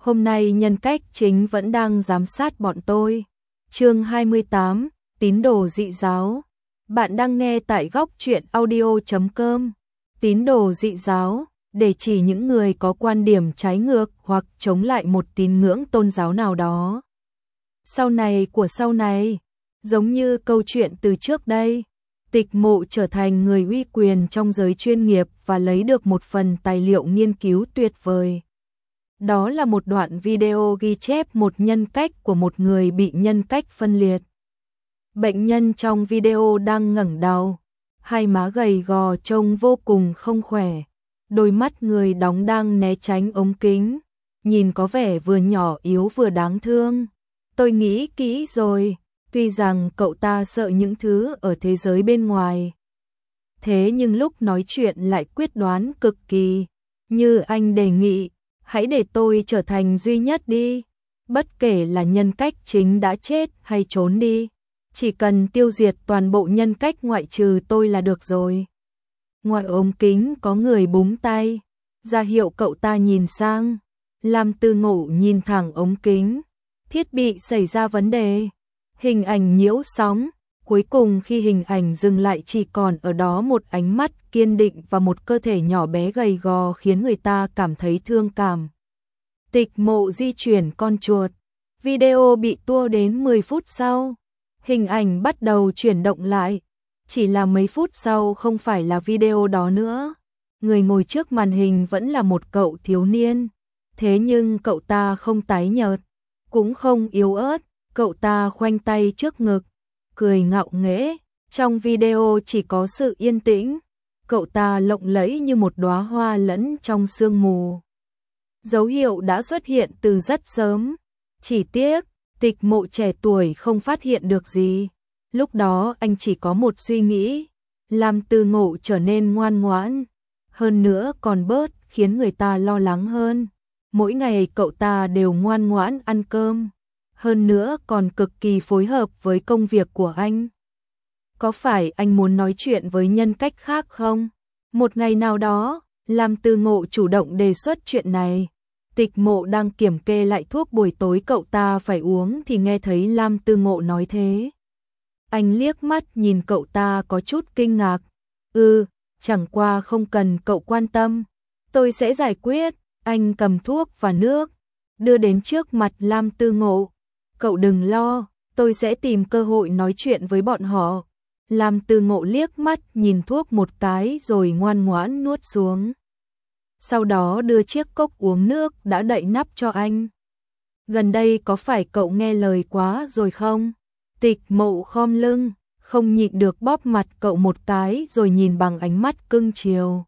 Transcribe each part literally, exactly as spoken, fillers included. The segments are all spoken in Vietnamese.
Hôm nay nhân cách chính vẫn đang giám sát bọn tôi. Chương hai mươi tám, tín đồ dị giáo. Bạn đang nghe tại góc truyện audio chấm com. Tín đồ dị giáo, để chỉ những người có quan điểm trái ngược hoặc chống lại một tín ngưỡng tôn giáo nào đó. Sau này của sau này, giống như câu chuyện từ trước đây, Tịch Mộ trở thành người uy quyền trong giới chuyên nghiệp và lấy được một phần tài liệu nghiên cứu tuyệt vời. Đó là một đoạn video ghi chép một nhân cách của một người bị nhân cách phân liệt. Bệnh nhân trong video đang ngẩng đầu, hai má gầy gò trông vô cùng không khỏe, đôi mắt người đóng đang né tránh ống kính, nhìn có vẻ vừa nhỏ yếu vừa đáng thương. Tôi nghĩ kỹ rồi, tuy rằng cậu ta sợ những thứ ở thế giới bên ngoài. Thế nhưng lúc nói chuyện lại quyết đoán cực kỳ, như anh đề nghị, hãy để tôi trở thành duy nhất đi, bất kể là nhân cách chính đã chết hay trốn đi, chỉ cần tiêu diệt toàn bộ nhân cách ngoại trừ tôi là được rồi. Ngoài ống kính có người búng tay, ra hiệu cậu ta nhìn sang. Lam Tư Ngộ nhìn thẳng ống kính, thiết bị xảy ra vấn đề, hình ảnh nhiễu sóng, cuối cùng khi hình ảnh dừng lại chỉ còn ở đó một ánh mắt kiên định và một cơ thể nhỏ bé gầy gò khiến người ta cảm thấy thương cảm. Tịch Mộ di chuyển con chuột, video bị tua đến mười phút sau, hình ảnh bắt đầu chuyển động lại, chỉ là mấy phút sau không phải là video đó nữa. Người ngồi trước màn hình vẫn là một cậu thiếu niên, thế nhưng cậu ta không tái nhợt, cũng không yếu ớt, cậu ta khoanh tay trước ngực, cười ngạo nghễ, trong video chỉ có sự yên tĩnh, cậu ta lộng lẫy như một đóa hoa lẫn trong sương mù. Dấu hiệu đã xuất hiện từ rất sớm, chỉ tiếc, Tịch Mộ trẻ tuổi không phát hiện được gì. Lúc đó anh chỉ có một suy nghĩ, làm Tư Ngộ trở nên ngoan ngoãn, hơn nữa còn bớt khiến người ta lo lắng hơn. Mỗi ngày cậu ta đều ngoan ngoãn ăn cơm, hơn nữa còn cực kỳ phối hợp với công việc của anh. Có phải anh muốn nói chuyện với nhân cách khác không? Một ngày nào đó, Lam Tư Ngộ chủ động đề xuất chuyện này. Tịch Mộ đang kiểm kê lại thuốc buổi tối cậu ta phải uống thì nghe thấy Lam Tư Ngộ nói thế. Anh liếc mắt nhìn cậu ta có chút kinh ngạc. Ừ, chẳng qua không cần cậu quan tâm, tôi sẽ giải quyết. Anh cầm thuốc và nước, đưa đến trước mặt Lam Tư Ngộ. Cậu đừng lo, tôi sẽ tìm cơ hội nói chuyện với bọn họ. Lam Tư Ngộ liếc mắt nhìn thuốc một cái rồi ngoan ngoãn nuốt xuống. Sau đó đưa chiếc cốc uống nước đã đậy nắp cho anh. Gần đây có phải cậu nghe lời quá rồi không? Tịch Mộ khom lưng, không nhịn được bóp mặt cậu một cái rồi nhìn bằng ánh mắt cưng chiều.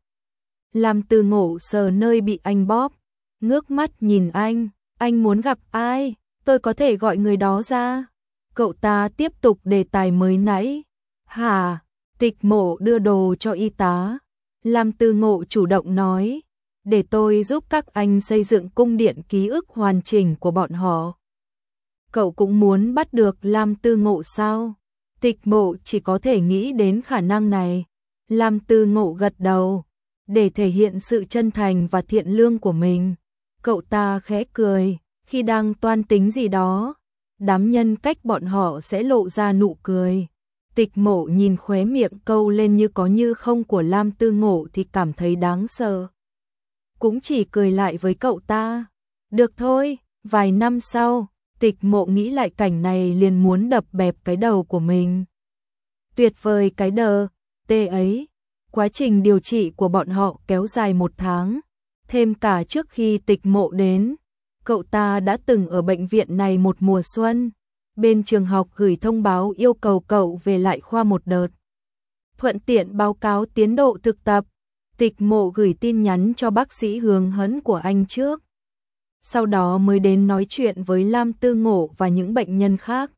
Lam Tư Ngộ sờ nơi bị anh bóp, ngước mắt nhìn anh, anh muốn gặp ai, tôi có thể gọi người đó ra. Cậu ta tiếp tục đề tài mới nãy. Hả? Tịch Mộ đưa đồ cho y tá. Lam Tư Ngộ chủ động nói, để tôi giúp các anh xây dựng cung điện ký ức hoàn chỉnh của bọn họ. Cậu cũng muốn bắt được Lam Tư Ngộ sao? Tịch Mộ chỉ có thể nghĩ đến khả năng này. Lam Tư Ngộ gật đầu, để thể hiện sự chân thành và thiện lương của mình. Cậu ta khẽ cười, khi đang toan tính gì đó, đám nhân cách bọn họ sẽ lộ ra nụ cười. Tịch Mộ nhìn khóe miệng câu lên như có như không của Lam Tư Ngộ thì cảm thấy đáng sợ. Cũng chỉ cười lại với cậu ta. Được thôi, vài năm sau, Tịch Mộ nghĩ lại cảnh này liền muốn đập bẹp cái đầu của mình. Tuyệt vời cái đờ, tê ấy. Quá trình điều trị của bọn họ kéo dài một tháng, thêm cả trước khi Tịch Mộ đến. Cậu ta đã từng ở bệnh viện này một mùa xuân. Bên trường học gửi thông báo yêu cầu cậu về lại khoa một đợt. Thuận tiện báo cáo tiến độ thực tập. Tịch Mộ gửi tin nhắn cho bác sĩ hướng hấn của anh trước. Sau đó mới đến nói chuyện với Lam Tư Ngộ và những bệnh nhân khác.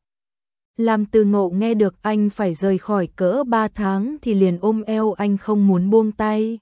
Lam Tư Ngộ nghe được anh phải rời khỏi cỡ ba tháng thì liền ôm eo anh không muốn buông tay.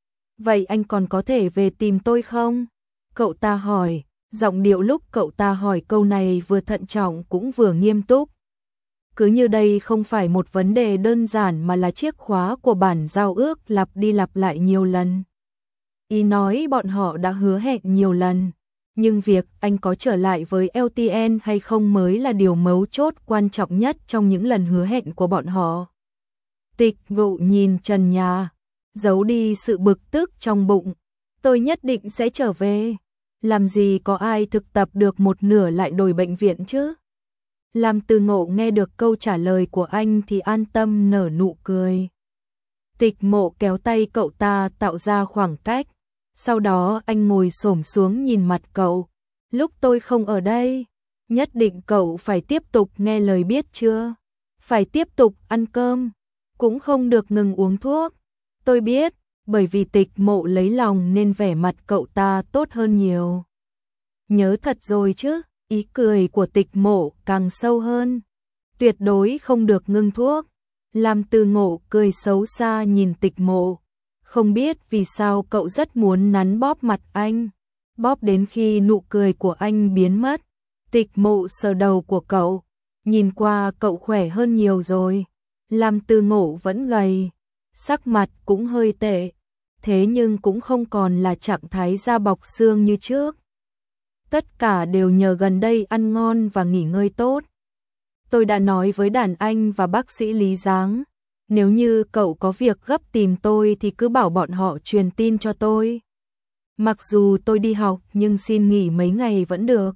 Vậy anh còn có thể về tìm tôi không? Cậu ta hỏi, giọng điệu lúc cậu ta hỏi câu này vừa thận trọng cũng vừa nghiêm túc. Cứ như đây không phải một vấn đề đơn giản mà là chiếc khóa của bản giao ước lặp đi lặp lại nhiều lần. Ý nói bọn họ đã hứa hẹn nhiều lần, nhưng việc anh có trở lại với lờ tê en hay không mới là điều mấu chốt quan trọng nhất trong những lần hứa hẹn của bọn họ. Tịch Vụ nhìn trần nhà, giấu đi sự bực tức trong bụng. Tôi nhất định sẽ trở về. Làm gì có ai thực tập được một nửa lại đổi bệnh viện chứ? Lam Tư Ngộ nghe được câu trả lời của anh thì an tâm nở nụ cười. Tịch Mộ kéo tay cậu ta tạo ra khoảng cách. Sau đó anh ngồi xổm xuống nhìn mặt cậu. Lúc tôi không ở đây, nhất định cậu phải tiếp tục nghe lời biết chưa? Phải tiếp tục ăn cơm, cũng không được ngừng uống thuốc. Tôi biết, bởi vì Tịch Mộ lấy lòng nên vẻ mặt cậu ta tốt hơn nhiều. Nhớ thật rồi chứ? Ý cười của Tịch Mộ càng sâu hơn. Tuyệt đối không được ngưng thuốc. Lam Tư Ngộ cười xấu xa nhìn Tịch Mộ. Không biết vì sao cậu rất muốn nắn bóp mặt anh. Bóp đến khi nụ cười của anh biến mất. Tịch Mộ sờ đầu của cậu. Nhìn qua cậu khỏe hơn nhiều rồi. Lam Tư Ngộ vẫn gầy. Sắc mặt cũng hơi tệ. Thế nhưng cũng không còn là trạng thái da bọc xương như trước. Tất cả đều nhờ gần đây ăn ngon và nghỉ ngơi tốt. Tôi đã nói với đàn anh và bác sĩ Lý Giáng, nếu như cậu có việc gấp tìm tôi thì cứ bảo bọn họ truyền tin cho tôi. Mặc dù tôi đi học nhưng xin nghỉ mấy ngày vẫn được.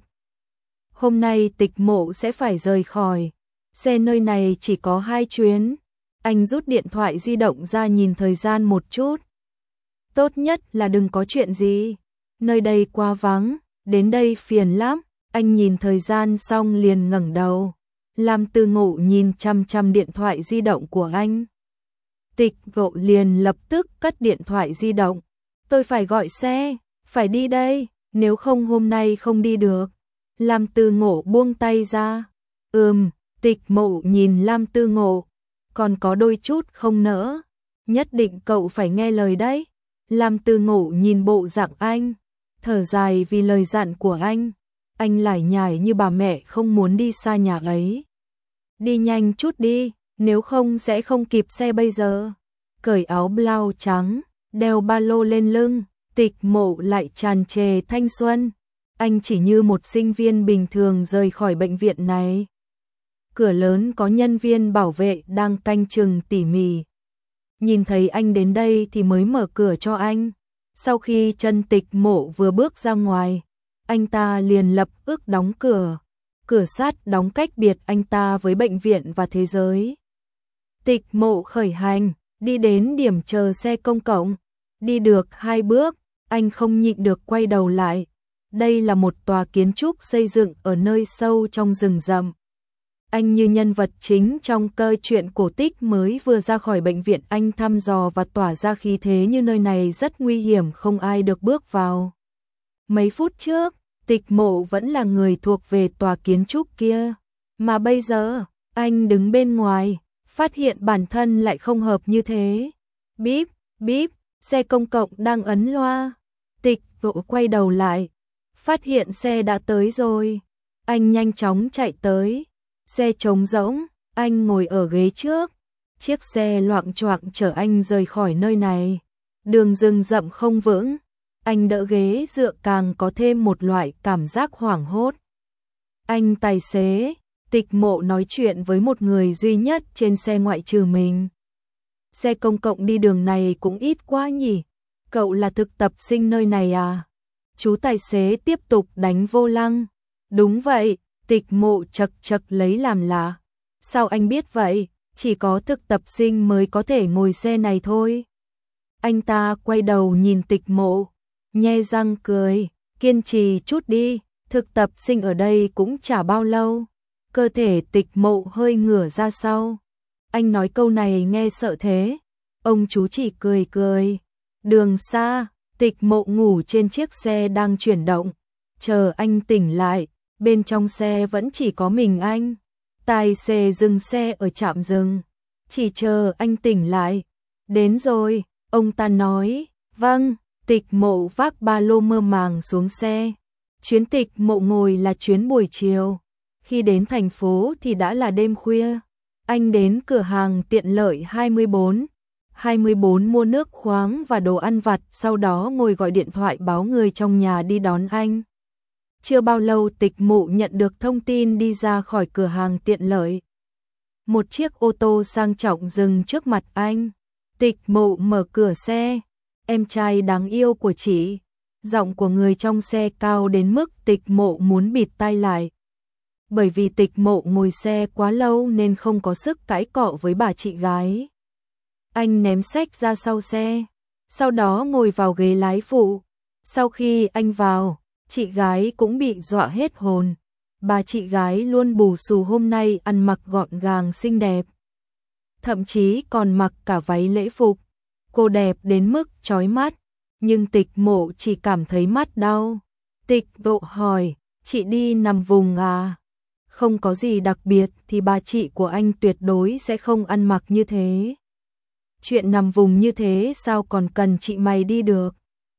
Hôm nay Tịch Mộ sẽ phải rời khỏi. Xe nơi này chỉ có hai chuyến. Anh rút điện thoại di động ra nhìn thời gian một chút. Tốt nhất là đừng có chuyện gì. Nơi đây quá vắng, đến đây phiền lắm. Anh nhìn thời gian xong liền ngẩng đầu. Lam Tư Ngộ nhìn chăm chăm điện thoại di động của anh. Tịch Vụ liền lập tức cất điện thoại di động. Tôi phải gọi xe, phải đi đây, nếu không hôm nay không đi được. Lam Tư Ngộ buông tay ra. Ừm, Tịch Mộ nhìn Lam Tư Ngộ. Còn có đôi chút không nỡ. Nhất định cậu phải nghe lời đấy. Lam Tư Ngộ nhìn bộ dạng anh. Thở dài vì lời dặn của anh. Anh lải nhải như bà mẹ không muốn đi xa nhà ấy. Đi nhanh chút đi, nếu không sẽ không kịp xe bây giờ. Cởi áo blau trắng, đeo ba lô lên lưng, Tịch Mộ lại tràn trề thanh xuân. Anh chỉ như một sinh viên bình thường rời khỏi bệnh viện này. Cửa lớn có nhân viên bảo vệ đang canh chừng tỉ mỉ. Nhìn thấy anh đến đây thì mới mở cửa cho anh. Sau khi chân Tịch Mộ vừa bước ra ngoài, anh ta liền lập ức đóng cửa. Cửa sắt đóng cách biệt anh ta với bệnh viện và thế giới. Tịch Mộ khởi hành, đi đến điểm chờ xe công cộng. Đi được hai bước, anh không nhịn được quay đầu lại. Đây là một tòa kiến trúc xây dựng ở nơi sâu trong rừng rậm. Anh như nhân vật chính trong câu chuyện cổ tích mới vừa ra khỏi bệnh viện, anh thăm dò và tỏa ra khí thế như nơi này rất nguy hiểm, không ai được bước vào. Mấy phút trước, Tịch Mộ vẫn là người thuộc về tòa kiến trúc kia, mà bây giờ, anh đứng bên ngoài, phát hiện bản thân lại không hợp như thế. Bíp, bíp, xe công cộng đang ấn loa. Tịch Mộ quay đầu lại, phát hiện xe đã tới rồi. Anh nhanh chóng chạy tới. Xe trống rỗng, anh ngồi ở ghế trước. Chiếc xe loạng choạng chở anh rời khỏi nơi này. Đường rừng rậm không vững, anh đỡ ghế dựa càng có thêm một loại cảm giác hoảng hốt. Anh tài xế, Tịch Mộ nói chuyện với một người duy nhất trên xe ngoại trừ mình. Xe công cộng đi đường này cũng ít quá nhỉ? Cậu là thực tập sinh nơi này à? Chú tài xế tiếp tục đánh vô lăng. Đúng vậy. Tịch Mộ chật chật lấy làm lạ. Sao anh biết vậy? Chỉ có thực tập sinh mới có thể ngồi xe này thôi. Anh ta quay đầu nhìn Tịch Mộ, nhe răng cười, kiên trì chút đi, thực tập sinh ở đây cũng chả bao lâu. Cơ thể Tịch Mộ hơi ngửa ra sau. Anh nói câu này nghe sợ thế. Ông chú chỉ cười cười. Đường xa, Tịch Mộ ngủ trên chiếc xe đang chuyển động. Chờ anh tỉnh lại. Bên trong xe vẫn chỉ có mình anh. Tài xế dừng xe ở trạm dừng. Chỉ chờ anh tỉnh lại. Đến rồi, ông ta nói. Vâng, Tịch Mộ vác ba lô mơ màng xuống xe. Chuyến Tịch Mộ ngồi là chuyến buổi chiều. Khi đến thành phố thì đã là đêm khuya. Anh đến cửa hàng tiện lợi hai mươi bốn. hai mươi bốn mua nước khoáng và đồ ăn vặt, sau đó ngồi gọi điện thoại báo người trong nhà đi đón anh. Chưa bao lâu Tịch Mộ nhận được thông tin đi ra khỏi cửa hàng tiện lợi. Một chiếc ô tô sang trọng dừng trước mặt anh. Tịch Mộ mở cửa xe. Em trai đáng yêu của chị. Giọng của người trong xe cao đến mức Tịch Mộ muốn bịt tai lại. Bởi vì Tịch Mộ ngồi xe quá lâu nên không có sức cãi cọ với bà chị gái. Anh ném xách ra sau xe, sau đó ngồi vào ghế lái phụ. Sau khi anh vào, chị gái cũng bị dọa hết hồn. Bà chị gái luôn bù xù hôm nay ăn mặc gọn gàng xinh đẹp. Thậm chí còn mặc cả váy lễ phục. Cô đẹp đến mức chói mắt, nhưng Tịch Mộ chỉ cảm thấy mắt đau. Tịch Mộ hỏi, chị đi nằm vùng à? Không có gì đặc biệt thì bà chị của anh tuyệt đối sẽ không ăn mặc như thế. Chuyện nằm vùng như thế sao còn cần chị mày đi được?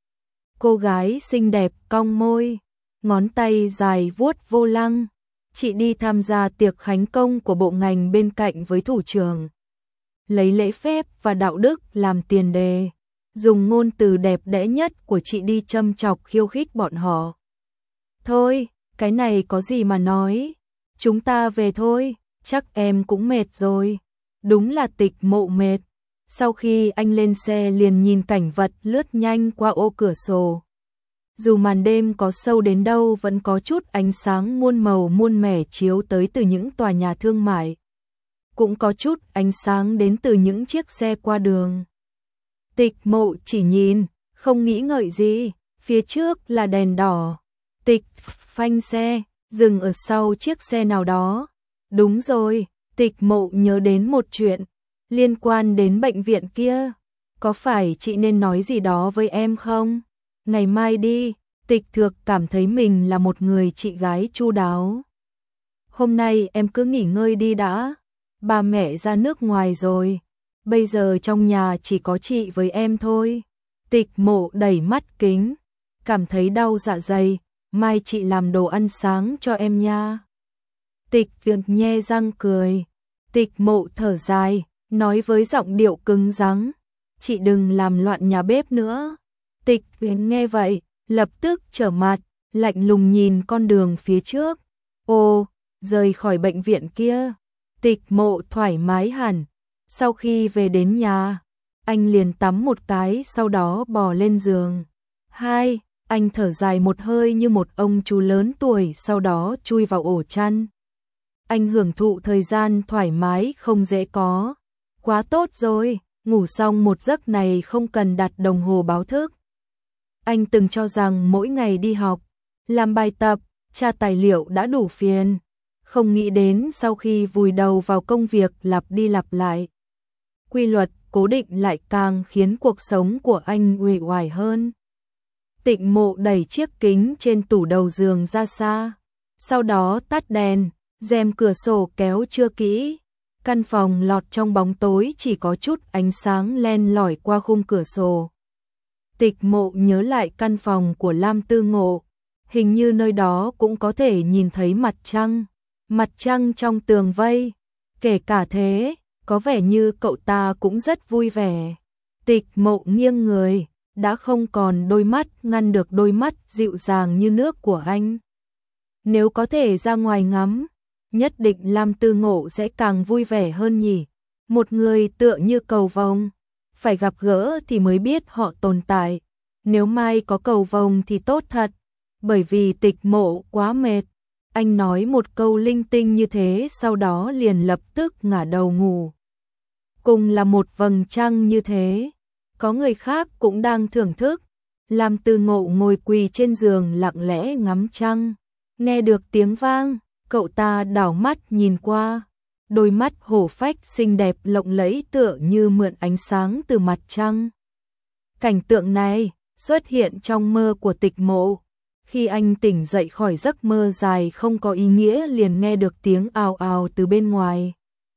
Cô gái xinh đẹp cong môi, ngón tay dài vuốt vô lăng. Chị đi tham gia tiệc khánh công của bộ ngành bên cạnh với thủ trưởng. Lấy lễ phép và đạo đức làm tiền đề, dùng ngôn từ đẹp đẽ nhất của chị đi châm chọc khiêu khích bọn họ. Thôi, cái này có gì mà nói, chúng ta về thôi, chắc em cũng mệt rồi. Đúng là Tịch Mộ mệt. Sau khi anh lên xe liền nhìn cảnh vật lướt nhanh qua ô cửa sổ. Dù màn đêm có sâu đến đâu vẫn có chút ánh sáng muôn màu muôn mẻ chiếu tới từ những tòa nhà thương mại. Cũng có chút ánh sáng đến từ những chiếc xe qua đường. Tịch Mộ chỉ nhìn, không nghĩ ngợi gì, phía trước là đèn đỏ. Tịch phanh xe, dừng ở sau chiếc xe nào đó. Đúng rồi, Tịch Mộ nhớ đến một chuyện, liên quan đến bệnh viện kia. Có phải chị nên nói gì đó với em không? Ngày mai đi, Tịch Thược cảm thấy mình là một người chị gái chu đáo. Hôm nay em cứ nghỉ ngơi đi đã. Ba mẹ ra nước ngoài rồi, bây giờ trong nhà chỉ có chị với em thôi. Tịch Mộ đẩy mắt kính, cảm thấy đau dạ dày, mai chị làm đồ ăn sáng cho em nha. Tịch Thược nhe răng cười. Tịch Mộ thở dài, nói với giọng điệu cứng rắn, chị đừng làm loạn nhà bếp nữa. Tịch Thược nghe vậy, lập tức trở mặt, lạnh lùng nhìn con đường phía trước. Ô, rời khỏi bệnh viện kia. Tịch Mộ thoải mái hẳn. Sau khi về đến nhà, anh liền tắm một cái sau đó bò lên giường. Hai, anh thở dài một hơi như một ông chú lớn tuổi sau đó chui vào ổ chăn. Anh hưởng thụ thời gian thoải mái không dễ có. Quá tốt rồi, ngủ xong một giấc này không cần đặt đồng hồ báo thức. Anh từng cho rằng mỗi ngày đi học, làm bài tập, tra tài liệu đã đủ phiền. Không nghĩ đến sau khi vùi đầu vào công việc lặp đi lặp lại, quy luật cố định lại càng khiến cuộc sống của anh uể oải hơn. Tịch Mộ đẩy chiếc kính trên tủ đầu giường ra xa, sau đó tắt đèn, rèm cửa sổ kéo chưa kỹ. Căn phòng lọt trong bóng tối chỉ có chút ánh sáng len lỏi qua khung cửa sổ. Tịch Mộ nhớ lại căn phòng của Lam Tư Ngộ, hình như nơi đó cũng có thể nhìn thấy mặt trăng. Mặt trăng trong tường vây, kể cả thế, có vẻ như cậu ta cũng rất vui vẻ. Tịch Mộ nghiêng người, đã không còn đôi mắt ngăn được đôi mắt dịu dàng như nước của anh. Nếu có thể ra ngoài ngắm, nhất định Lam Tư Ngộ sẽ càng vui vẻ hơn nhỉ. Một người tựa như cầu vồng, phải gặp gỡ thì mới biết họ tồn tại. Nếu mai có cầu vồng thì tốt thật, bởi vì Tịch Mộ quá mệt. Anh nói một câu linh tinh như thế sau đó liền lập tức ngả đầu ngủ. Cùng là một vầng trăng như thế, có người khác cũng đang thưởng thức. Lam Tư Ngộ ngồi quỳ trên giường lặng lẽ ngắm trăng. Nghe được tiếng vang, cậu ta đảo mắt nhìn qua. Đôi mắt hổ phách xinh đẹp lộng lẫy tựa như mượn ánh sáng từ mặt trăng. Cảnh tượng này xuất hiện trong mơ của Tịch Mộ. Khi anh tỉnh dậy khỏi giấc mơ dài không có ý nghĩa liền nghe được tiếng ào ào từ bên ngoài.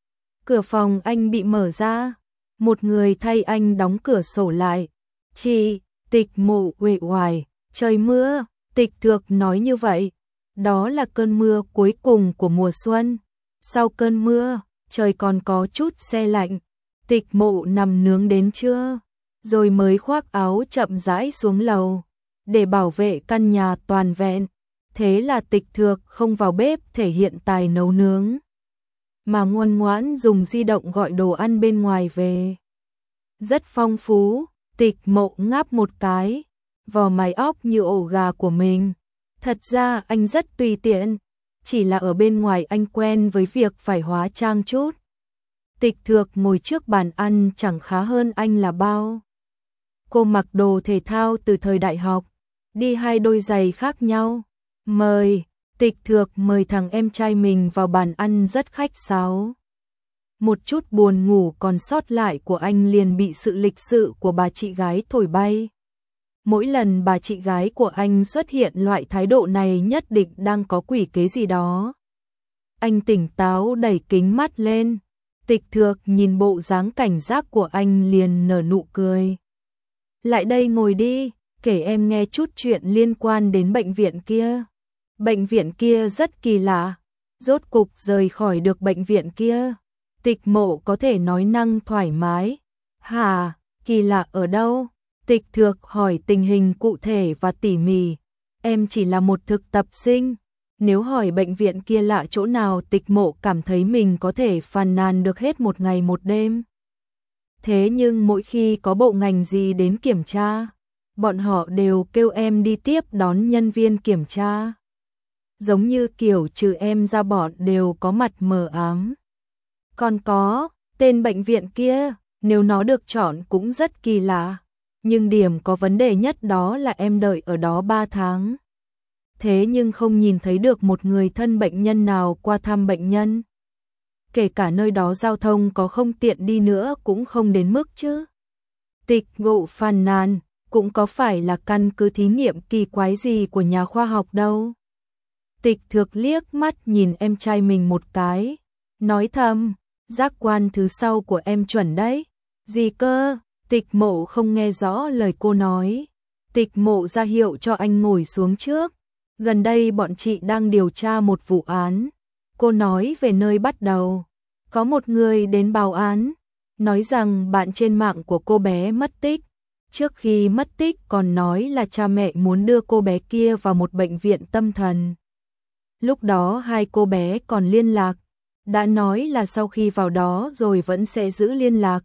Cửa phòng anh bị mở ra, một người thay anh đóng cửa sổ lại. Chị, Tịch Mộ uể oải, trời mưa, Tịch Thược nói như vậy. Đó là cơn mưa cuối cùng của mùa xuân. Sau cơn mưa, trời còn có chút se lạnh. Tịch Mộ nằm nướng đến trưa, rồi mới khoác áo chậm rãi xuống lầu. Để bảo vệ căn nhà toàn vẹn, Thế là Tịch Thược không vào bếp thể hiện tài nấu nướng, mà ngoan ngoãn dùng di động gọi đồ ăn bên ngoài về. Rất phong phú. Tịch Mộ ngáp một cái, vò mái óc như ổ gà của mình. Thật ra anh rất tùy tiện, chỉ là ở bên ngoài anh quen với việc phải hóa trang chút. Tịch Thược ngồi trước bàn ăn chẳng khá hơn anh là bao. Cô mặc đồ thể thao từ thời đại học, đi hai đôi giày khác nhau. Mời, Tịch Thược mời thằng em trai mình vào bàn ăn rất khách sáo. Một chút buồn ngủ còn sót lại của anh liền bị sự lịch sự của bà chị gái thổi bay. Mỗi lần bà chị gái của anh xuất hiện loại thái độ này nhất định đang có quỷ kế gì đó. Anh tỉnh táo đẩy kính mắt lên. Tịch Thược nhìn bộ dáng cảnh giác của anh liền nở nụ cười. Lại đây ngồi đi, kể em nghe chút chuyện liên quan đến bệnh viện kia. Bệnh viện kia rất kỳ lạ, rốt cục rời khỏi được bệnh viện kia. Tịch Mộ có thể nói năng thoải mái. Hả, kỳ lạ ở đâu? Tịch Thược hỏi tình hình cụ thể và tỉ mỉ. Em chỉ là một thực tập sinh. Nếu hỏi bệnh viện kia lạ chỗ nào, Tịch Mộ cảm thấy mình có thể phàn nàn được hết một ngày một đêm. Thế nhưng mỗi khi có bộ ngành gì đến kiểm tra, bọn họ đều kêu em đi tiếp đón nhân viên kiểm tra. Giống như kiểu trừ em ra bọn đều có mặt mờ ám. Còn có, tên bệnh viện kia, nếu nó được chọn cũng rất kỳ lạ. Nhưng điểm có vấn đề nhất đó là em đợi ở đó ba tháng. Thế nhưng không nhìn thấy được một người thân bệnh nhân nào qua thăm bệnh nhân. Kể cả nơi đó giao thông có không tiện đi nữa cũng không đến mức chứ. Tịch Ngộ phàn nàn, cũng có phải là căn cứ thí nghiệm kỳ quái gì của nhà khoa học đâu. Tịch Thược liếc mắt nhìn em trai mình một cái, nói thầm, giác quan thứ sau của em chuẩn đấy. Gì cơ? Tịch Mộ không nghe rõ lời cô nói. Tịch Mộ ra hiệu cho anh ngồi xuống trước. Gần đây bọn chị đang điều tra một vụ án. Cô nói về nơi bắt đầu. Có một người đến báo án, nói rằng bạn trên mạng của cô bé mất tích. Trước khi mất tích còn nói là cha mẹ muốn đưa cô bé kia vào một bệnh viện tâm thần. Lúc đó hai cô bé còn liên lạc, đã nói là sau khi vào đó rồi vẫn sẽ giữ liên lạc.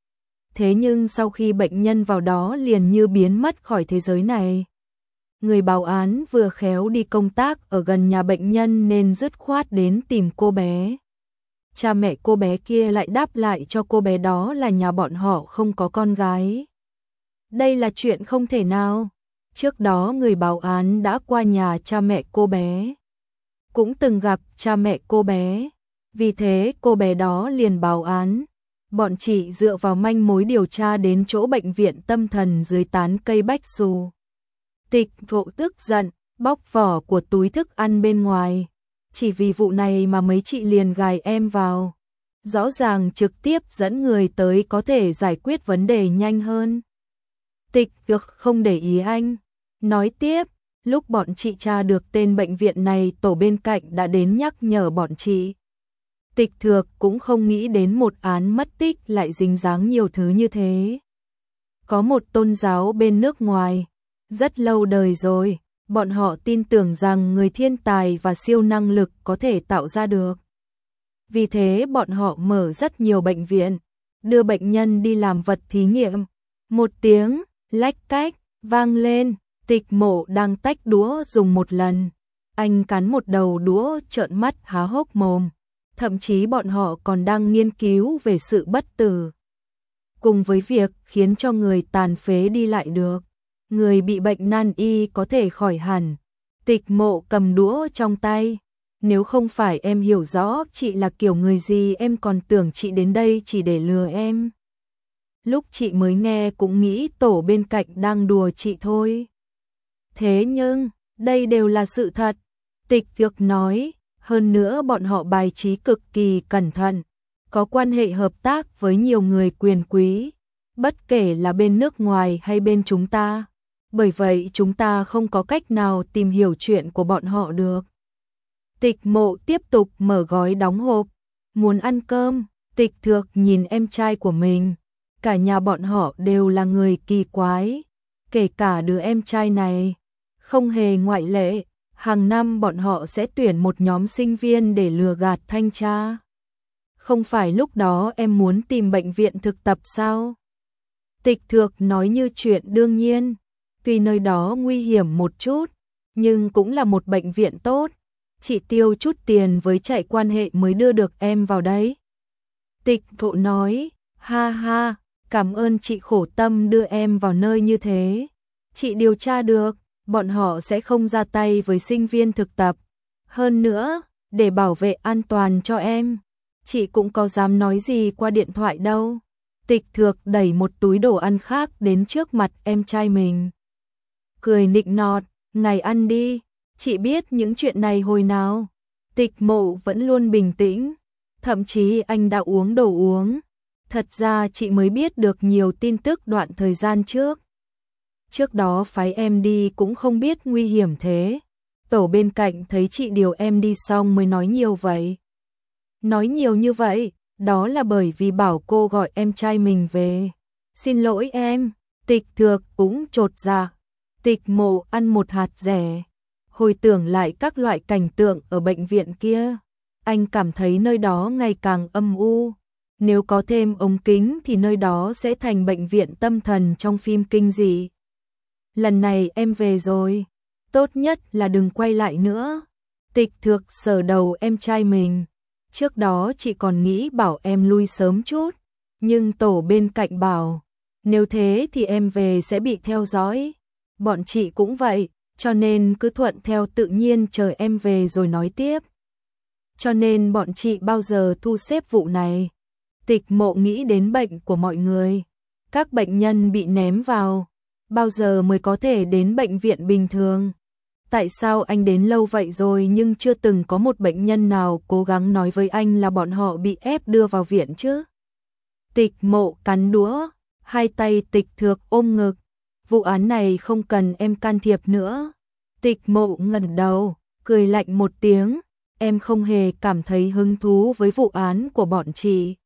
Thế nhưng sau khi bệnh nhân vào đó liền như biến mất khỏi thế giới này. Người báo án vừa khéo đi công tác ở gần nhà bệnh nhân nên dứt khoát đến tìm cô bé. Cha mẹ cô bé kia lại đáp lại cho cô bé đó là nhà bọn họ không có con gái. Đây là chuyện không thể nào. Trước đó người báo án đã qua nhà cha mẹ cô bé, cũng từng gặp cha mẹ cô bé. Vì thế cô bé đó liền báo án. Bọn chị dựa vào manh mối điều tra đến chỗ bệnh viện tâm thần dưới tán cây bách xù. Tịch Ngộ tức giận, bóc vỏ của túi thức ăn bên ngoài. Chỉ vì vụ này mà mấy chị liền gài em vào. Rõ ràng trực tiếp dẫn người tới có thể giải quyết vấn đề nhanh hơn. Tịch Ngộ không để ý anh. Nói tiếp, lúc bọn chị tra được tên bệnh viện này, tổ bên cạnh đã đến nhắc nhở bọn chị. Tịch Thược cũng không nghĩ đến một án mất tích lại dính dáng nhiều thứ như thế. Có một tôn giáo bên nước ngoài, rất lâu đời rồi, bọn họ tin tưởng rằng người thiên tài và siêu năng lực có thể tạo ra được. Vì thế bọn họ mở rất nhiều bệnh viện, đưa bệnh nhân đi làm vật thí nghiệm. Một tiếng lách cách vang lên, Tịch Mộ đang tách đũa dùng một lần. Anh cắn một đầu đũa trợn mắt há hốc mồm. Thậm chí bọn họ còn đang nghiên cứu về sự bất tử. Cùng với việc khiến cho người tàn phế đi lại được, người bị bệnh nan y có thể khỏi hẳn. Tịch Mộ cầm đũa trong tay. Nếu không phải em hiểu rõ chị là kiểu người gì, em còn tưởng chị đến đây chỉ để lừa em. Lúc chị mới nghe cũng nghĩ tổ bên cạnh đang đùa chị thôi. Thế nhưng, đây đều là sự thật. Tịch Ngược nói. Hơn nữa bọn họ bài trí cực kỳ cẩn thận, có quan hệ hợp tác với nhiều người quyền quý, bất kể là bên nước ngoài hay bên chúng ta. Bởi vậy chúng ta không có cách nào tìm hiểu chuyện của bọn họ được. Tịch Mộ tiếp tục mở gói đóng hộp. Muốn ăn cơm? Tịch Thược nhìn em trai của mình. Cả nhà bọn họ đều là người kỳ quái, kể cả đứa em trai này, không hề ngoại lệ. Hàng năm bọn họ sẽ tuyển một nhóm sinh viên để lừa gạt thanh tra. Không phải lúc đó em muốn tìm bệnh viện thực tập sao? Tịch Thược nói như chuyện đương nhiên. Tuy nơi đó nguy hiểm một chút, nhưng cũng là một bệnh viện tốt. Chị tiêu chút tiền với chạy quan hệ mới đưa được em vào đấy. Tịch Thụ nói, ha ha, cảm ơn chị khổ tâm đưa em vào nơi như thế. Chị điều tra được, bọn họ sẽ không ra tay với sinh viên thực tập. Hơn nữa, để bảo vệ an toàn cho em, chị cũng có dám nói gì qua điện thoại đâu. Tịch Thược đẩy một túi đồ ăn khác đến trước mặt em trai mình. Cười nịnh nọt, ngài ăn đi, chị biết những chuyện này hồi nào. Tịch Mộ vẫn luôn bình tĩnh, thậm chí anh đã uống đồ uống. Thật ra chị mới biết được nhiều tin tức đoạn thời gian trước. Trước đó phái em đi cũng không biết nguy hiểm thế. Tổ bên cạnh thấy chị điều em đi xong mới nói nhiều vậy. Nói nhiều như vậy, đó là bởi vì bảo cô gọi em trai mình về. Xin lỗi em, Tịch Thược cũng chột dạ. Tịch Mộ ăn một hạt rẻ, hồi tưởng lại các loại cảnh tượng ở bệnh viện kia. Anh cảm thấy nơi đó ngày càng âm u. Nếu có thêm ống kính thì nơi đó sẽ thành bệnh viện tâm thần trong phim kinh dị. Lần này em về rồi, tốt nhất là đừng quay lại nữa. Tịch Thược sờ đầu em trai mình. Trước đó chị còn nghĩ bảo em lui sớm chút, nhưng tổ bên cạnh bảo, nếu thế thì em về sẽ bị theo dõi. Bọn chị cũng vậy, cho nên cứ thuận theo tự nhiên chờ em về rồi nói tiếp. Cho nên bọn chị bao giờ thu xếp vụ này. Tịch Mộ nghĩ đến bệnh của mọi người. Các bệnh nhân bị ném vào, bao giờ mới có thể đến bệnh viện bình thường? Tại sao anh đến lâu vậy rồi nhưng chưa từng có một bệnh nhân nào cố gắng nói với anh là bọn họ bị ép đưa vào viện chứ? Tịch Mộ cắn đũa, hai tay Tịch Thược ôm ngực. Vụ án này không cần em can thiệp nữa. Tịch Mộ ngẩng đầu, cười lạnh một tiếng. Em không hề cảm thấy hứng thú với vụ án của bọn chị.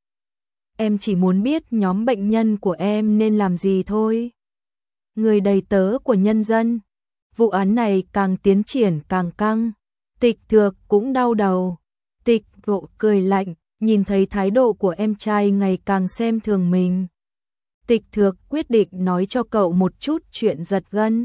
Em chỉ muốn biết nhóm bệnh nhân của em nên làm gì thôi. Người đầy tớ của nhân dân. Vụ án này càng tiến triển càng căng. Tịch Thược cũng đau đầu. Tịch Mộ cười lạnh, nhìn thấy thái độ của em trai ngày càng xem thường mình. Tịch Thược quyết định nói cho cậu một chút chuyện giật gân.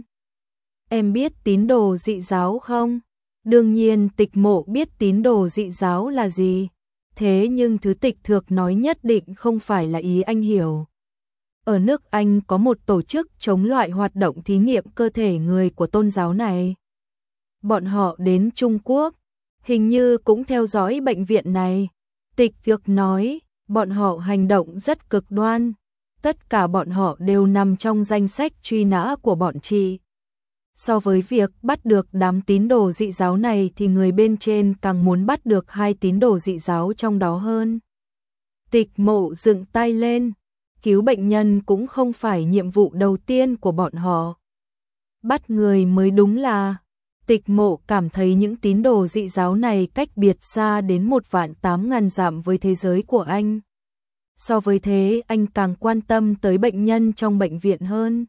Em biết tín đồ dị giáo không? Đương nhiên Tịch Mộ biết tín đồ dị giáo là gì. Thế nhưng thứ Tịch Thược nói nhất định không phải là ý anh hiểu. Ở nước Anh có một tổ chức chống loại hoạt động thí nghiệm cơ thể người của tôn giáo này. Bọn họ đến Trung Quốc, hình như cũng theo dõi bệnh viện này. Tịch Thược nói, bọn họ hành động rất cực đoan. Tất cả bọn họ đều nằm trong danh sách truy nã của bọn chị. So với việc bắt được đám tín đồ dị giáo này thì người bên trên càng muốn bắt được hai tín đồ dị giáo trong đó hơn. Tịch Mộ dựng tay lên. Cứu bệnh nhân cũng không phải nhiệm vụ đầu tiên của bọn họ. Bắt người mới đúng là. Tịch Mộ cảm thấy những tín đồ dị giáo này cách biệt xa đến một vạn tám ngàn dặm với thế giới của anh. So với thế anh càng quan tâm tới bệnh nhân trong bệnh viện hơn.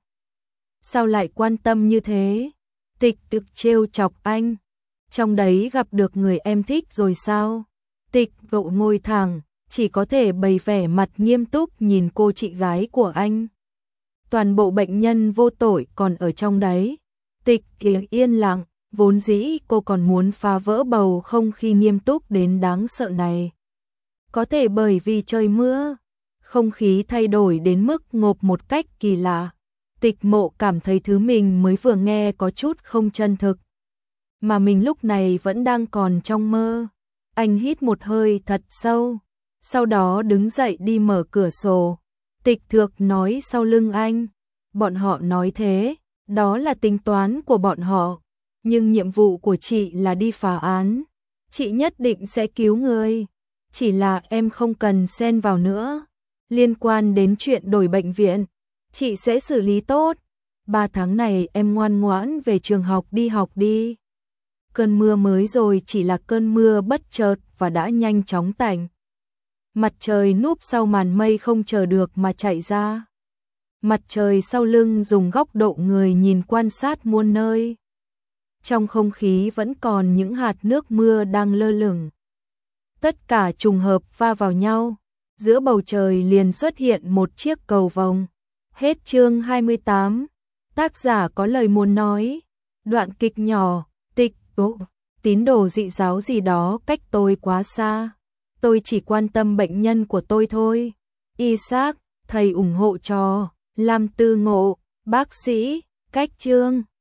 Sao lại quan tâm như thế? Tịch Thực trêu chọc anh. Trong đấy gặp được người em thích rồi sao? Tịch Mộ ngồi thẳng, chỉ có thể bày vẻ mặt nghiêm túc nhìn cô chị gái của anh. Toàn bộ bệnh nhân vô tội còn ở trong đấy. Tịch Kiều yên lặng, vốn dĩ cô còn muốn phá vỡ bầu không khí nghiêm túc đến đáng sợ này. Có thể bởi vì trời mưa, không khí thay đổi đến mức ngộp một cách kỳ lạ. Tịch Mộ cảm thấy thứ mình mới vừa nghe có chút không chân thực. Mà mình lúc này vẫn đang còn trong mơ. Anh hít một hơi thật sâu. Sau đó đứng dậy đi mở cửa sổ. Tịch Thược nói sau lưng anh. Bọn họ nói thế, đó là tính toán của bọn họ. Nhưng nhiệm vụ của chị là đi phá án. Chị nhất định sẽ cứu người. Chỉ là em không cần xen vào nữa. Liên quan đến chuyện đổi bệnh viện, chị sẽ xử lý tốt. Ba tháng này em ngoan ngoãn về trường học đi học đi. Cơn mưa mới rồi chỉ là cơn mưa bất chợt và đã nhanh chóng tạnh. Mặt trời núp sau màn mây không chờ được mà chạy ra. Mặt trời sau lưng dùng góc độ người nhìn quan sát muôn nơi. trong không khí vẫn còn những hạt nước mưa đang lơ lửng. Tất cả trùng hợp va vào nhau, giữa bầu trời liền xuất hiện một chiếc cầu vồng. Hết chương hai mươi tám. Tác giả có lời muốn nói. Đoạn kịch nhỏ, tịch, ố, tín đồ dị giáo gì đó cách tôi quá xa. Tôi chỉ quan tâm bệnh nhân của tôi thôi. Isaac, thầy ủng hộ cho. Lam Tư Ngộ, bác sĩ, cách chương.